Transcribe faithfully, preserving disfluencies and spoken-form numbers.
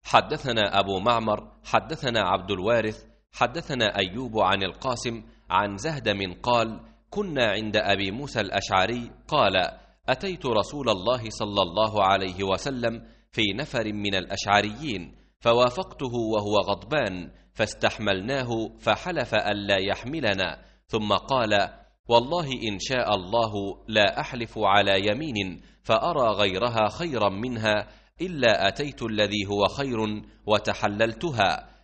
حدثنا أبو معمر حدثنا عبد الوارث حدثنا أيوب عن القاسم عن زهدم قال: كنا عند أبي موسى الأشعري قال: أتيت رسول الله صلى الله عليه وسلم في نفر من الأشعريين فوافقته وهو غضبان فاستحملناه فحلف ألا يحملنا، ثم قال: والله إن شاء الله لا أحلف على يمين فأرى غيرها خيرا منها إلا أتيت الذي هو خير وتحللتها،